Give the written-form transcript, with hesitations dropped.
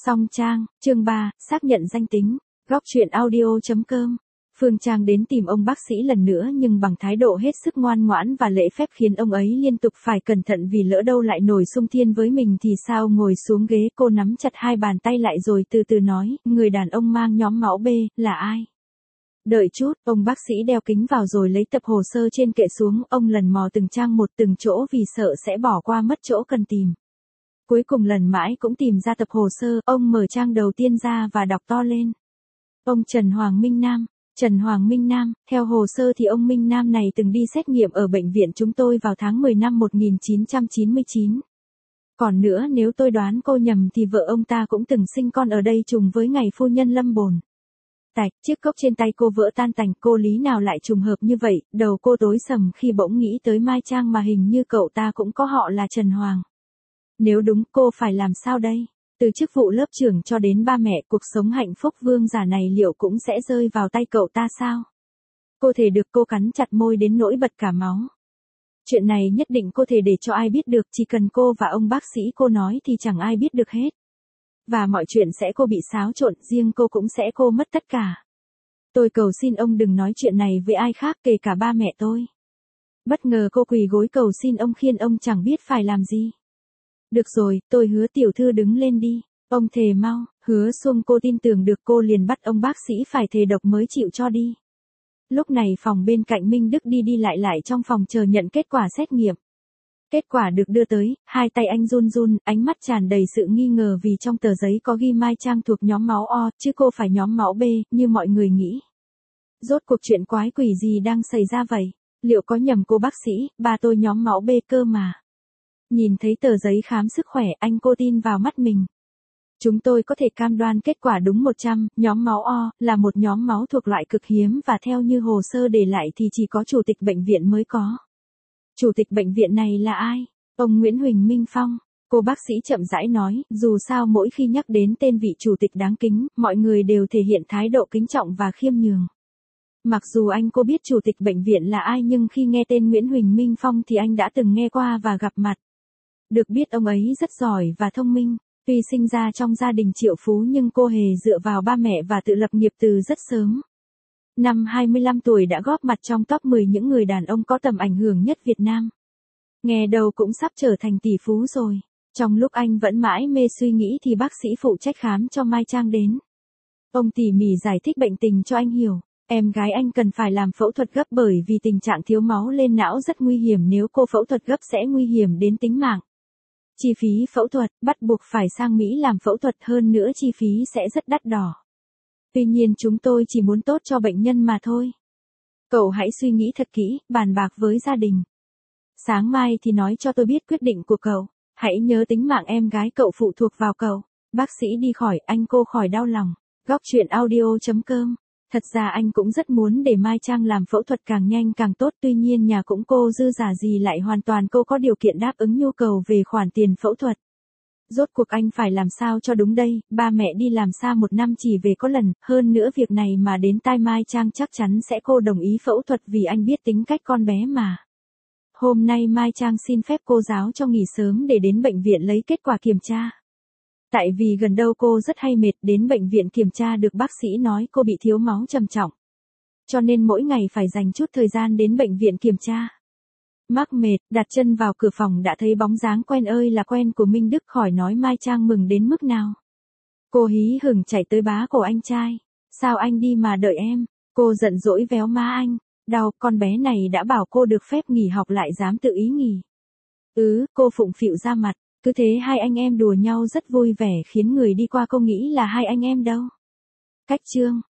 Song Trang, chương 3, xác nhận danh tính. Góc truyện audio.com. Phương Trang đến tìm ông bác sĩ lần nữa nhưng bằng thái độ hết sức ngoan ngoãn và lễ phép khiến ông ấy liên tục phải cẩn thận vì lỡ đâu lại nổi xung thiên với mình thì sao. Ngồi xuống ghế, cô nắm chặt hai bàn tay lại rồi từ từ nói, người đàn ông mang nhóm máu B, là ai? Đợi chút, ông bác sĩ đeo kính vào rồi lấy tập hồ sơ trên kệ xuống, ông lần mò từng trang một từng chỗ vì sợ sẽ bỏ qua mất chỗ cần tìm. Cuối cùng lần mãi cũng tìm ra tập hồ sơ, ông mở trang đầu tiên ra và đọc to lên. Ông Trần Hoàng Minh Nam. Trần Hoàng Minh Nam, theo hồ sơ thì ông Minh Nam này từng đi xét nghiệm ở bệnh viện chúng tôi vào tháng 10 năm 1999. Còn nữa nếu tôi đoán cô nhầm thì vợ ông ta cũng từng sinh con ở đây trùng với ngày phu nhân lâm bồn. Tạch, chiếc cốc trên tay cô vỡ tan tành, cô lý nào lại trùng hợp như vậy, đầu cô tối sầm khi bỗng nghĩ tới Mai Trang mà hình như cậu ta cũng có họ là Trần Hoàng. Nếu đúng cô phải làm sao đây? Từ chức vụ lớp trưởng cho đến ba mẹ, cuộc sống hạnh phúc vương giả này liệu cũng sẽ rơi vào tay cậu ta sao? Cô thể được, cô cắn chặt môi đến nỗi bật cả máu. Chuyện này nhất định cô thể để cho ai biết được, chỉ cần cô và ông bác sĩ cô nói thì chẳng ai biết được hết. Và mọi chuyện sẽ cô bị xáo trộn, riêng cô cũng sẽ cô mất tất cả. Tôi cầu xin ông đừng nói chuyện này với ai khác kể cả ba mẹ tôi. Bất ngờ cô quỳ gối cầu xin ông khiên ông chẳng biết phải làm gì. Được rồi, tôi hứa tiểu thư đứng lên đi. Ông thề mau, hứa xuông cô tin tưởng được cô liền bắt ông bác sĩ phải thề độc mới chịu cho đi. Lúc này phòng bên cạnh Minh Đức đi đi lại trong phòng chờ nhận kết quả xét nghiệm. Kết quả được đưa tới, hai tay anh run run, ánh mắt tràn đầy sự nghi ngờ vì trong tờ giấy có ghi Mai Trang thuộc nhóm máu O, chứ cô phải nhóm máu B, như mọi người nghĩ. Rốt cuộc chuyện quái quỷ gì đang xảy ra vậy? Liệu có nhầm cô bác sĩ, ba tôi nhóm máu B cơ mà. Nhìn thấy tờ giấy khám sức khỏe, anh cô tin vào mắt mình. Chúng tôi có thể cam đoan kết quả đúng 100, nhóm máu O, là một nhóm máu thuộc loại cực hiếm và theo như hồ sơ để lại thì chỉ có chủ tịch bệnh viện mới có. Chủ tịch bệnh viện này là ai? Ông Nguyễn Huỳnh Minh Phong. Cô bác sĩ chậm rãi nói, dù sao mỗi khi nhắc đến tên vị chủ tịch đáng kính, mọi người đều thể hiện thái độ kính trọng và khiêm nhường. Mặc dù anh cô biết chủ tịch bệnh viện là ai nhưng khi nghe tên Nguyễn Huỳnh Minh Phong thì anh đã từng nghe qua và gặp mặt. Được biết ông ấy rất giỏi và thông minh, tuy sinh ra trong gia đình triệu phú nhưng cô hề dựa vào ba mẹ và tự lập nghiệp từ rất sớm. Năm 25 tuổi đã góp mặt trong top 10 những người đàn ông có tầm ảnh hưởng nhất Việt Nam. Nghe đầu cũng sắp trở thành tỷ phú rồi. Trong lúc anh vẫn mãi mê suy nghĩ thì bác sĩ phụ trách khám cho Mai Trang đến. Ông tỉ mỉ giải thích bệnh tình cho anh hiểu. Em gái anh cần phải làm phẫu thuật gấp bởi vì tình trạng thiếu máu lên não rất nguy hiểm, nếu cô phẫu thuật gấp sẽ nguy hiểm đến tính mạng. Chi phí phẫu thuật, bắt buộc phải sang Mỹ làm phẫu thuật, hơn nữa chi phí sẽ rất đắt đỏ. Tuy nhiên chúng tôi chỉ muốn tốt cho bệnh nhân mà thôi. Cậu hãy suy nghĩ thật kỹ, bàn bạc với gia đình. Sáng mai thì nói cho tôi biết quyết định của cậu. Hãy nhớ tính mạng em gái cậu phụ thuộc vào cậu. Bác sĩ đi khỏi, anh cô khỏi đau lòng. Góc truyện audio.com. Thật ra anh cũng rất muốn để Mai Trang làm phẫu thuật càng nhanh càng tốt, tuy nhiên nhà cũng cô dư giả gì lại hoàn toàn cô có điều kiện đáp ứng nhu cầu về khoản tiền phẫu thuật. Rốt cuộc anh phải làm sao cho đúng đây, ba mẹ đi làm xa một năm chỉ về có lần, hơn nữa việc này mà đến tai Mai Trang chắc chắn sẽ cô đồng ý phẫu thuật vì anh biết tính cách con bé mà. Hôm nay Mai Trang xin phép cô giáo cho nghỉ sớm để đến bệnh viện lấy kết quả kiểm tra. Tại vì gần đâu cô rất hay mệt, đến bệnh viện kiểm tra được bác sĩ nói cô bị thiếu máu trầm trọng. Cho nên mỗi ngày phải dành chút thời gian đến bệnh viện kiểm tra. Mắc mệt, đặt chân vào cửa phòng đã thấy bóng dáng quen ơi là quen của Minh Đức, khỏi nói Mai Trang mừng đến mức nào. Cô hí hửng chạy tới bá cổ anh trai. Sao anh đi mà đợi em? Cô giận dỗi véo má anh. Đau, con bé này đã bảo cô được phép nghỉ học lại dám tự ý nghỉ. Cô phụng phịu ra mặt. Cứ thế hai anh em đùa nhau rất vui vẻ khiến người đi qua không nghĩ là hai anh em đâu. Cách chương.